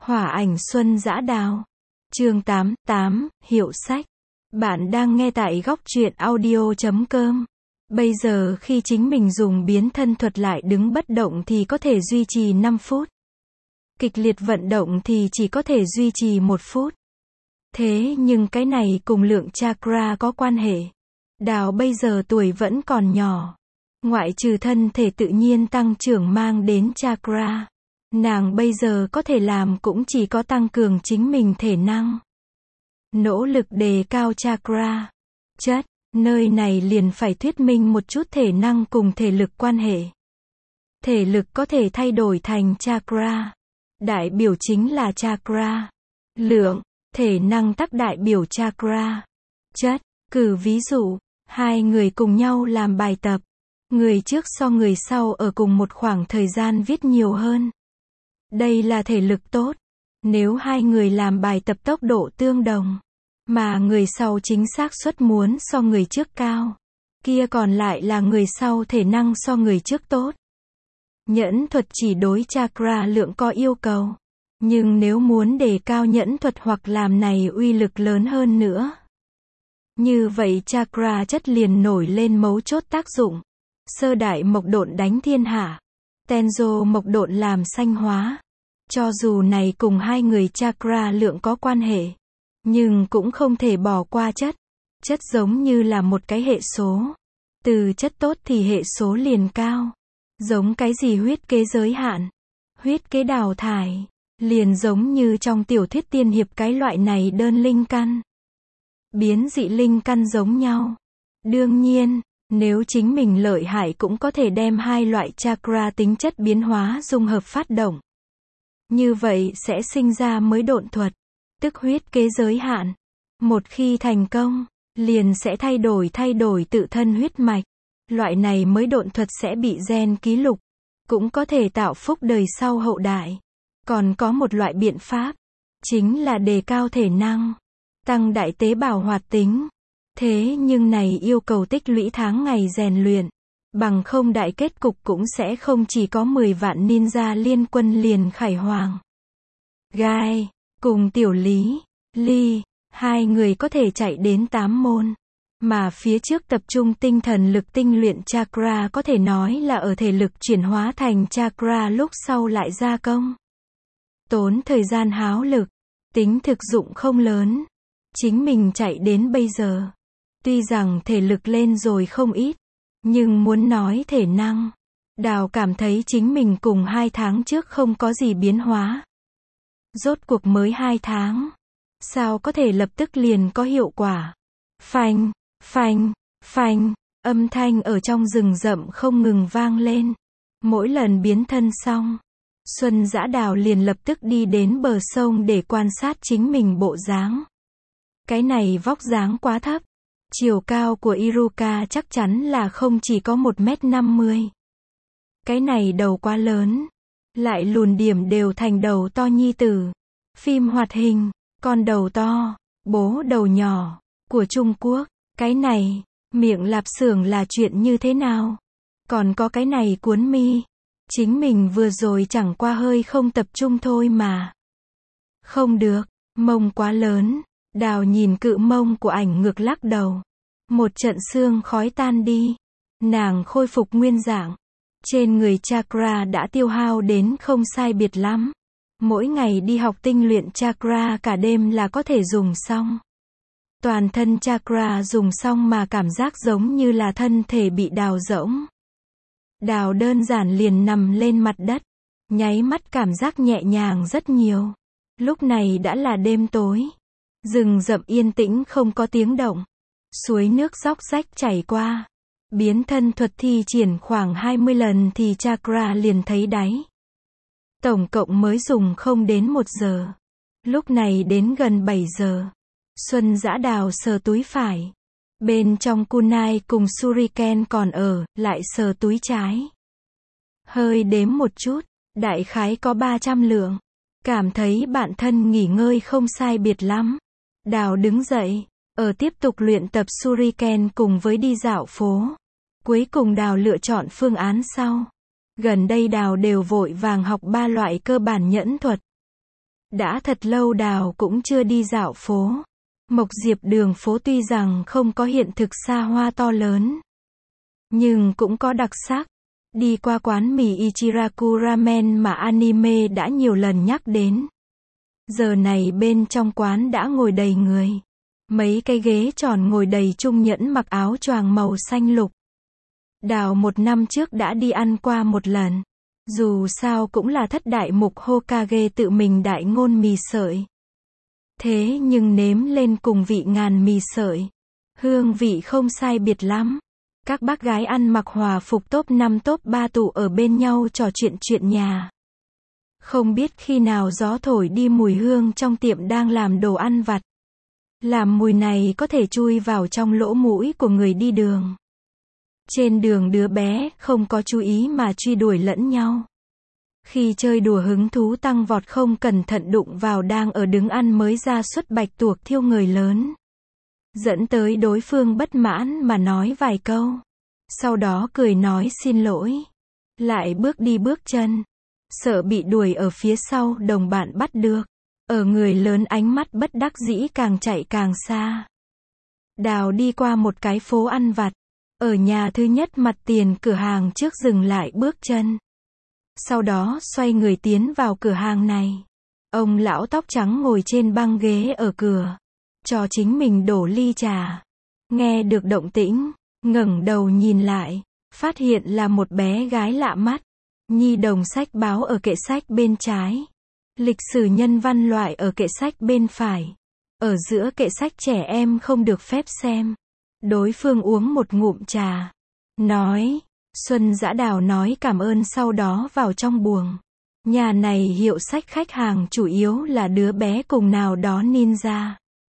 Hỏa ảnh Xuân Dã Đào. Chương 8, hiệu sách. Bạn đang nghe tại góc truyện audio.com. Bây giờ khi chính mình dùng biến thân thuật lại đứng bất động thì có thể duy trì 5 phút. Kịch liệt vận động thì chỉ có thể duy trì 1 phút. Thế nhưng cái này cùng lượng chakra có quan hệ. Đào bây giờ tuổi vẫn còn nhỏ. Ngoại trừ thân thể tự nhiên tăng trưởng mang đến chakra, nàng bây giờ có thể làm cũng chỉ có tăng cường chính mình thể năng. Nỗ lực đề cao chakra. Chất, nơi này liền phải thuyết minh một chút thể năng cùng thể lực quan hệ. Thể lực có thể thay đổi thành chakra. Đại biểu chính là chakra. Lượng, thể năng tắc đại biểu chakra. Chất, cử ví dụ, hai người cùng nhau làm bài tập. Người trước so người sau ở cùng một khoảng thời gian viết nhiều hơn. Đây là thể lực tốt. Nếu hai người làm bài tập tốc độ tương đồng, mà người sau chính xác suất muốn so người trước cao, kia còn lại là người sau thể năng so người trước tốt. Nhẫn thuật chỉ đối chakra lượng có yêu cầu. Nhưng nếu muốn đề cao nhẫn thuật hoặc làm này uy lực lớn hơn nữa, như vậy chakra chất liền nổi lên mấu chốt tác dụng. Sơ đại mộc độn đánh thiên hạ. Tenjo mộc độn làm sanh hóa. Cho dù này cùng hai người chakra lượng có quan hệ, nhưng cũng không thể bỏ qua chất. Chất giống như là một cái hệ số. Từ chất tốt thì hệ số liền cao. Giống cái gì huyết kế giới hạn, huyết kế đào thải, liền giống như trong tiểu thuyết tiên hiệp cái loại này đơn linh căn. Biến dị linh căn giống nhau. Đương nhiên, nếu chính mình lợi hại cũng có thể đem hai loại chakra tính chất biến hóa dung hợp phát động. Như vậy sẽ sinh ra mới độn thuật, tức huyết kế giới hạn. Một khi thành công, liền sẽ thay đổi tự thân huyết mạch. Loại này mới độn thuật sẽ bị gen ký lục, cũng có thể tạo phúc đời sau hậu đại. Còn có một loại biện pháp, chính là đề cao thể năng, tăng đại tế bào hoạt tính. Thế nhưng này yêu cầu tích lũy tháng ngày rèn luyện, bằng không đại kết cục cũng sẽ không chỉ có 10 vạn ninja liên quân liền khải hoàng. Gai, cùng tiểu lý, ly, hai người có thể chạy đến 8 môn. Mà phía trước tập trung tinh thần lực tinh luyện chakra có thể nói là ở thể lực chuyển hóa thành chakra lúc sau lại gia công. Tốn thời gian háo lực, tính thực dụng không lớn. Chính mình chạy đến bây giờ, tuy rằng thể lực lên rồi không ít, nhưng muốn nói thể năng, Đào cảm thấy chính mình cùng 2 tháng trước không có gì biến hóa. Rốt cuộc mới 2 tháng, sao có thể lập tức liền có hiệu quả. Phanh, phanh, phanh, âm thanh ở trong rừng rậm không ngừng vang lên. Mỗi lần biến thân xong, Xuân Dã Đào liền lập tức đi đến bờ sông để quan sát chính mình bộ dáng. Cái này vóc dáng quá thấp. Chiều cao của Iruka chắc chắn là không chỉ có 1m50. Cái này đầu quá lớn. Lại lùn điểm đều thành đầu to nhi tử. Phim hoạt hình, con đầu to, bố đầu nhỏ, của Trung Quốc. Cái này, miệng lạp xưởng là chuyện như thế nào? Còn có cái này cuốn mi. Chính mình vừa rồi chẳng qua hơi không tập trung thôi mà. Không được, mông quá lớn. Đào nhìn cự mông của ảnh ngược lắc đầu. Một trận xương khói tan đi. Nàng khôi phục nguyên dạng. Trên người chakra đã tiêu hao đến không sai biệt lắm. Mỗi ngày đi học tinh luyện chakra cả đêm là có thể dùng xong. Toàn thân chakra dùng xong mà cảm giác giống như là thân thể bị đào rỗng. Đào đơn giản liền nằm lên mặt đất. Nháy mắt cảm giác nhẹ nhàng rất nhiều. Lúc này đã là đêm tối. Rừng rậm yên tĩnh không có tiếng động. Suối nước róc rách chảy qua. Biến thân thuật thi triển khoảng 20 lần thì chakra liền thấy đáy. Tổng cộng mới dùng không đến 1 giờ. Lúc này đến gần 7 giờ. Xuân Dã Đào sờ túi phải. Bên trong kunai cùng shuriken còn ở, lại sờ túi trái. Hơi đếm một chút, đại khái có 300 lượng. Cảm thấy bản thân nghỉ ngơi không sai biệt lắm. Đào đứng dậy, ở tiếp tục luyện tập shuriken cùng với đi dạo phố. Cuối cùng Đào lựa chọn phương án sau. Gần đây Đào đều vội vàng học 3 loại cơ bản nhẫn thuật. Đã thật lâu Đào cũng chưa đi dạo phố. Mộc Diệp đường phố tuy rằng không có hiện thực xa hoa to lớn, nhưng cũng có đặc sắc. Đi qua quán mì Ichiraku Ramen mà anime đã nhiều lần nhắc đến. Giờ này bên trong quán đã ngồi đầy người. Mấy cái ghế tròn ngồi đầy trung nhẫn mặc áo choàng màu xanh lục. Đào 1 năm trước đã đi ăn qua một lần. Dù sao cũng là thất đại mục Hokage tự mình đại ngôn mì sợi. Thế nhưng nếm lên cùng vị ngàn mì sợi, hương vị không sai biệt lắm. Các bác gái ăn mặc hòa phục top 5 top 3 tụ ở bên nhau trò chuyện nhà. Không biết khi nào gió thổi đi mùi hương trong tiệm đang làm đồ ăn vặt. Làm mùi này có thể chui vào trong lỗ mũi của người đi đường. Trên đường đứa bé không có chú ý mà truy đuổi lẫn nhau. Khi chơi đùa hứng thú tăng vọt không cẩn thận đụng vào đang ở đứng ăn mới ra suất bạch tuộc thiêu người lớn. Dẫn tới đối phương bất mãn mà nói vài câu. Sau đó cười nói xin lỗi. Lại bước đi bước chân. Sợ bị đuổi ở phía sau đồng bạn bắt được. Ở người lớn ánh mắt bất đắc dĩ càng chạy càng xa. Đào đi qua một cái phố ăn vặt. Ở nhà thứ nhất mặt tiền cửa hàng trước dừng lại bước chân. Sau đó xoay người tiến vào cửa hàng này. Ông lão tóc trắng ngồi trên băng ghế ở cửa. Cho chính mình đổ ly trà. Nghe được động tĩnh, ngẩng đầu nhìn lại. Phát hiện là một bé gái lạ mắt. Nhi đồng sách báo ở kệ sách bên trái. Lịch sử nhân văn loại ở kệ sách bên phải. Ở giữa kệ sách trẻ em không được phép xem. Đối phương uống một ngụm trà. Nói. Xuân Dã Đào nói cảm ơn sau đó vào trong buồng. Nhà này hiệu sách khách hàng chủ yếu là đứa bé cùng nào đó ninja.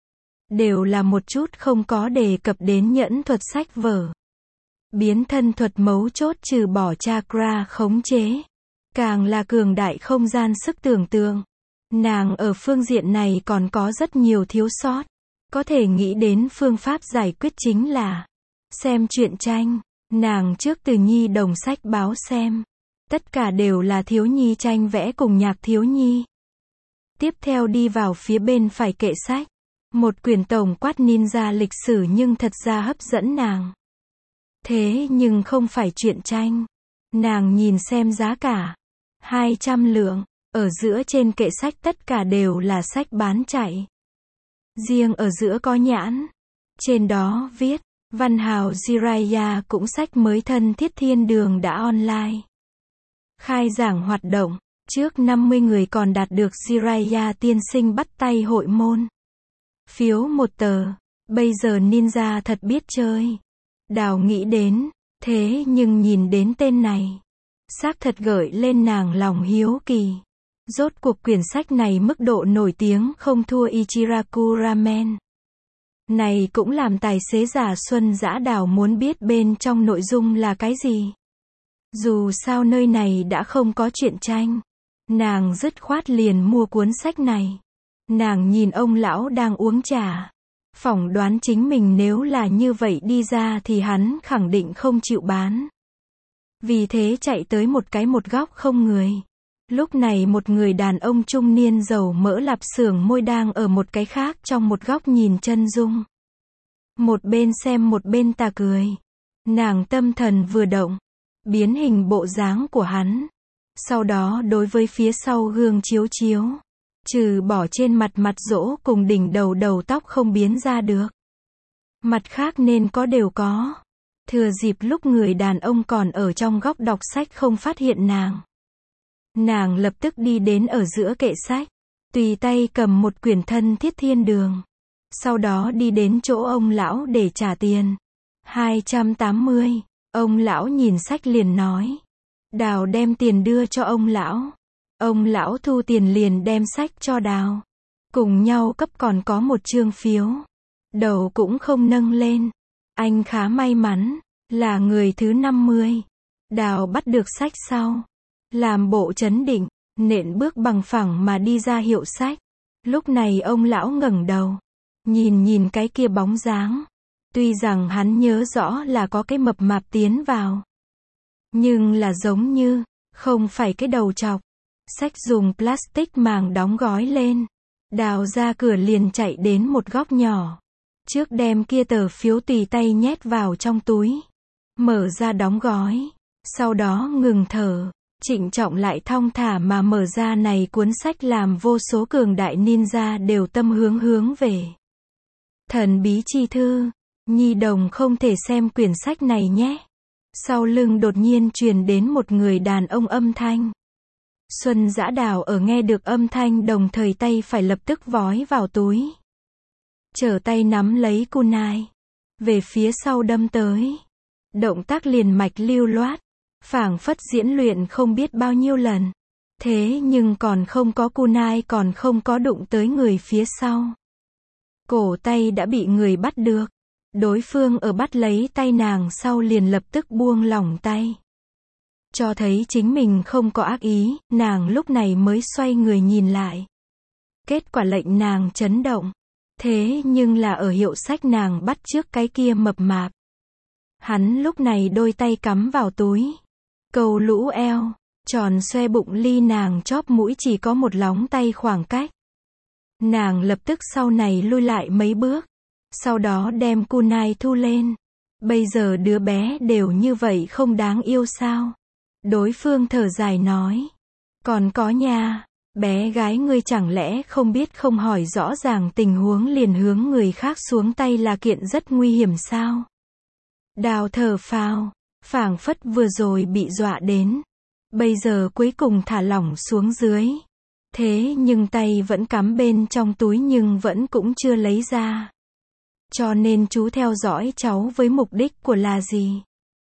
Đều là một chút không có đề cập đến nhẫn thuật sách vở. Biến thân thuật mấu chốt trừ bỏ chakra khống chế. Càng là cường đại không gian sức tưởng tượng. Nàng ở phương diện này còn có rất nhiều thiếu sót. Có thể nghĩ đến phương pháp giải quyết chính là xem truyện tranh. Nàng trước từ nhi đồng sách báo xem. Tất cả đều là thiếu nhi tranh vẽ cùng nhạc thiếu nhi. Tiếp theo đi vào phía bên phải kệ sách. Một quyển tổng quát ninja lịch sử nhưng thật ra hấp dẫn nàng. Thế nhưng không phải truyện tranh. Nàng nhìn xem giá cả. 200 lượng. Ở giữa trên kệ sách tất cả đều là sách bán chạy. Riêng ở giữa có nhãn. Trên đó viết. Văn hào Jiraiya cũng sách mới thân thiết thiên đường đã online. Khai giảng hoạt động. Trước 50 người còn đạt được Jiraiya tiên sinh bắt tay hội môn. Phiếu 1 tờ. Bây giờ ninja thật biết chơi. Đào nghĩ đến. Thế nhưng nhìn đến tên này. Xác thật gợi lên nàng lòng hiếu kỳ. Rốt cuộc quyển sách này mức độ nổi tiếng không thua Ichiraku Ramen. Này cũng làm tài xế giả Xuân Dã Đào muốn biết bên trong nội dung là cái gì. Dù sao nơi này đã không có truyện tranh. Nàng dứt khoát liền mua cuốn sách này. Nàng nhìn ông lão đang uống trà. Phỏng đoán chính mình nếu là như vậy đi ra thì hắn khẳng định không chịu bán. Vì thế chạy tới một góc không người. Lúc này một người đàn ông trung niên dầu mỡ lạp xưởng môi đang ở một cái khác trong một góc nhìn chân dung. Một bên xem một bên tà cười. Nàng tâm thần vừa động. Biến hình bộ dáng của hắn. Sau đó đối với phía sau gương chiếu. Trừ bỏ trên mặt rỗ cùng đỉnh đầu tóc không biến ra được. Mặt khác nên có đều có. Thừa dịp lúc người đàn ông còn ở trong góc đọc sách không phát hiện nàng. Nàng lập tức đi đến ở giữa kệ sách. Tùy tay cầm một quyển thân thiết thiên đường. Sau đó đi đến chỗ ông lão để trả tiền. 280. Ông lão nhìn sách liền nói. Đào đem tiền đưa cho ông lão. Ông lão thu tiền liền đem sách cho Đào. Cùng nhau cấp còn có một chương phiếu. Đầu cũng không nâng lên. Anh khá may mắn. Là người thứ 50. Đào bắt được sách sau. Làm bộ trấn định. Nện bước bằng phẳng mà đi ra hiệu sách. Lúc này ông lão ngẩng đầu. Nhìn cái kia bóng dáng. Tuy rằng hắn nhớ rõ là có cái mập mạp tiến vào. Nhưng là giống như. Không phải cái đầu trọc. Xách dùng plastic màng đóng gói lên. Đào ra cửa liền chạy đến một góc nhỏ. Trước đem kia tờ phiếu tùy tay nhét vào trong túi. Mở ra đóng gói. Sau đó ngừng thở. Trịnh trọng lại thong thả mà mở ra này cuốn sách làm vô số cường đại ninja đều tâm hướng về. Thần bí chi thư. Nhi đồng không thể xem quyển sách này nhé. Sau lưng đột nhiên truyền đến một người đàn ông âm thanh. Xuân Dã Đào ở nghe được âm thanh đồng thời tay phải lập tức vói vào túi. Trở tay nắm lấy kunai. Về phía sau đâm tới. Động tác liền mạch lưu loát. Phảng phất diễn luyện không biết bao nhiêu lần. Thế nhưng còn không có kunai còn không có đụng tới người phía sau. Cổ tay đã bị người bắt được. Đối phương ở bắt lấy tay nàng sau liền lập tức buông lỏng tay. Cho thấy chính mình không có ác ý, nàng lúc này mới xoay người nhìn lại. Kết quả lệnh nàng chấn động. Thế nhưng là ở hiệu sách nàng bắt trước cái kia mập mạp. Hắn lúc này đôi tay cắm vào túi. Cầu lũ eo, tròn xoe bụng ly nàng chóp mũi chỉ có một lóng tay khoảng cách. Nàng lập tức sau này lui lại mấy bước. Sau đó đem kunai thu lên. Bây giờ đứa bé đều như vậy không đáng yêu sao? Đối phương thở dài nói. Còn có nha, bé gái ngươi chẳng lẽ không biết không hỏi rõ ràng tình huống liền hướng người khác xuống tay là kiện rất nguy hiểm sao? Đào thở phào, phảng phất vừa rồi bị dọa đến. Bây giờ cuối cùng thả lỏng xuống dưới. Thế nhưng tay vẫn cắm bên trong túi nhưng vẫn cũng chưa lấy ra. Cho nên chú theo dõi cháu với mục đích của là gì?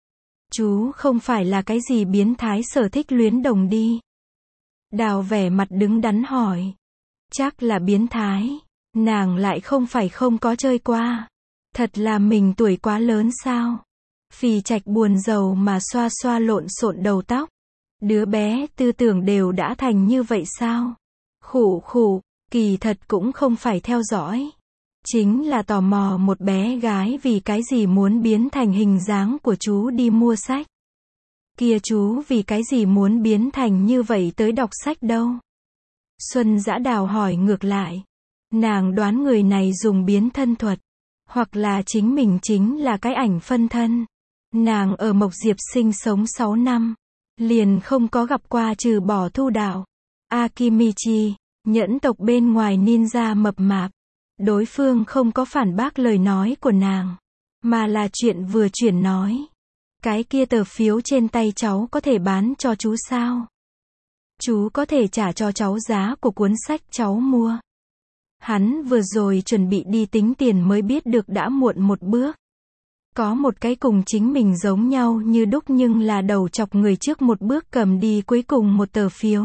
Chú không phải là cái gì biến thái sở thích luyến đồng đi. Đào vẻ mặt đứng đắn hỏi. Chắc là biến thái. Nàng lại không phải không có chơi qua. Thật là mình tuổi quá lớn sao? Phì Trạch buồn rầu mà xoa xoa lộn xộn đầu tóc. Đứa bé tư tưởng đều đã thành như vậy sao? Khụ khụ, kỳ thật cũng không phải theo dõi. Chính là tò mò một bé gái vì cái gì muốn biến thành hình dáng của chú đi mua sách. Kia chú vì cái gì muốn biến thành như vậy tới đọc sách đâu? Xuân Dã Đào hỏi ngược lại. Nàng đoán người này dùng biến thân thuật. Hoặc là chính mình chính là cái ảnh phân thân. Nàng ở Mộc Diệp sinh sống 6 năm. Liền không có gặp qua trừ bỏ Thu Đạo, Akimichi, nhẫn tộc bên ngoài ninja mập mạp. Đối phương không có phản bác lời nói của nàng. Mà là chuyện vừa chuyển nói. Cái kia tờ phiếu trên tay cháu có thể bán cho chú sao? Chú có thể trả cho cháu giá của cuốn sách cháu mua. Hắn vừa rồi chuẩn bị đi tính tiền mới biết được đã muộn một bước. Có một cái cùng chính mình giống nhau như đúc nhưng là đầu chọc người trước một bước cầm đi cuối cùng một tờ phiếu.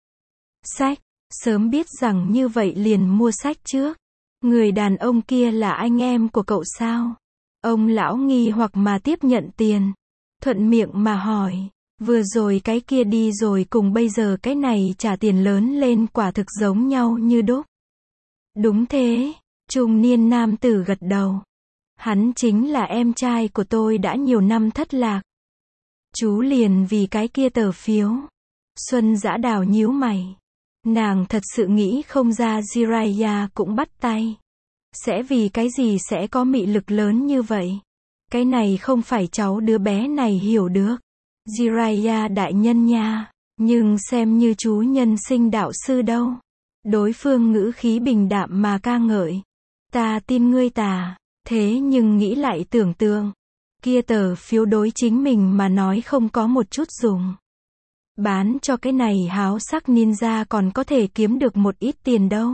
Sách, sớm biết rằng như vậy liền mua sách trước. Người đàn ông kia là anh em của cậu sao? Ông lão nghi hoặc mà tiếp nhận tiền. Thuận miệng mà hỏi, vừa rồi cái kia đi rồi cùng bây giờ cái này trả tiền lớn lên quả thực giống nhau như đúc. Đúng thế, trung niên nam tử gật đầu. Hắn chính là em trai của tôi đã nhiều năm thất lạc. Chú liền vì cái kia tờ phiếu. Xuân Dã Đào nhíu mày. Nàng thật sự nghĩ không ra Jiraiya cũng bắt tay. Sẽ vì cái gì sẽ có mị lực lớn như vậy? Cái này không phải cháu đứa bé này hiểu được. Jiraiya đại nhân nha, nhưng xem như chú nhân sinh đạo sư đâu. Đối phương ngữ khí bình đạm mà ca ngợi. Ta tin ngươi tà, thế nhưng nghĩ lại tưởng tượng. Kia tờ phiếu đối chính mình mà nói không có một chút dùng. Bán cho cái này háo sắc ninja còn có thể kiếm được một ít tiền đâu.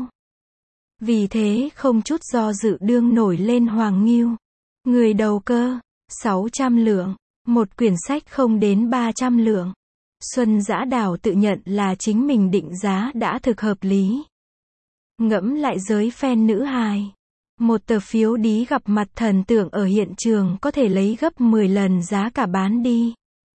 Vì thế không chút do dự đương nổi lên Hoàng Ngưu. Người đầu cơ, 600 lượng. Một quyển sách không đến 300 lượng. Xuân Dã Đào tự nhận là chính mình định giá đã thực hợp lý. Ngẫm lại giới fan nữ hài. Một tờ phiếu đi gặp mặt thần tượng ở hiện trường có thể lấy gấp 10 lần giá cả bán đi.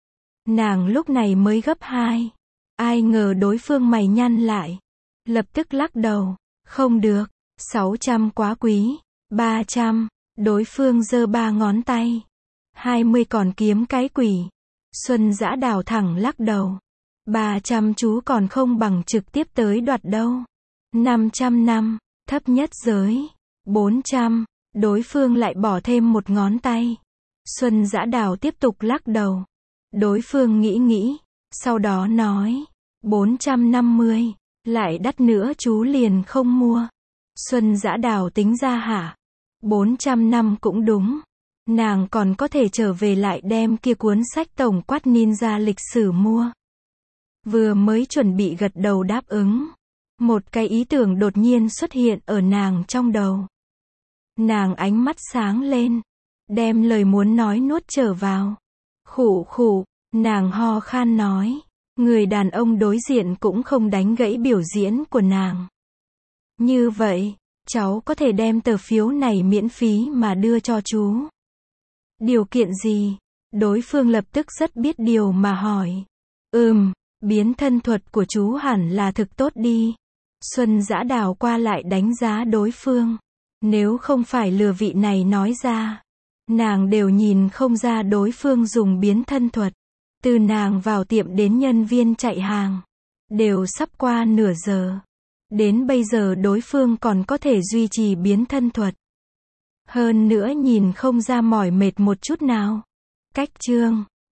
Nàng lúc này mới gấp 2. Ai ngờ đối phương mày nhăn lại. Lập tức lắc đầu. Không được. 600 quá quý. 300. Đối phương giơ 3 ngón tay. 20 còn kiếm cái quỷ. Xuân Dã Đào thẳng lắc đầu. 300 chú còn không bằng trực tiếp tới đoạt đâu. 500 năm, thấp nhất giới. 400, đối phương lại bỏ thêm một ngón tay. Xuân Dã Đào tiếp tục lắc đầu. Đối phương nghĩ, sau đó nói, 450, lại đắt nữa chú liền không mua. Xuân Dã Đào tính ra hả? 400 năm cũng đúng. Nàng còn có thể trở về lại đem kia cuốn sách tổng quát ninja lịch sử mua. Vừa mới chuẩn bị gật đầu đáp ứng. Một cái ý tưởng đột nhiên xuất hiện ở nàng trong đầu. Nàng ánh mắt sáng lên. Đem lời muốn nói nuốt trở vào. Khụ khụ, nàng ho khan nói. Người đàn ông đối diện cũng không đánh gãy biểu diễn của nàng. Như vậy, cháu có thể đem tờ phiếu này miễn phí mà đưa cho chú. Điều kiện gì? Đối phương lập tức rất biết điều mà hỏi. Biến thân thuật của chú hẳn là thực tốt đi. Xuân Dã Đào qua lại đánh giá đối phương. Nếu không phải lừa vị này nói ra, nàng đều nhìn không ra đối phương dùng biến thân thuật. Từ nàng vào tiệm đến nhân viên chạy hàng, đều sắp qua nửa giờ. Đến bây giờ đối phương còn có thể duy trì biến thân thuật. Hơn nữa nhìn không ra mỏi mệt một chút nào. Cách chương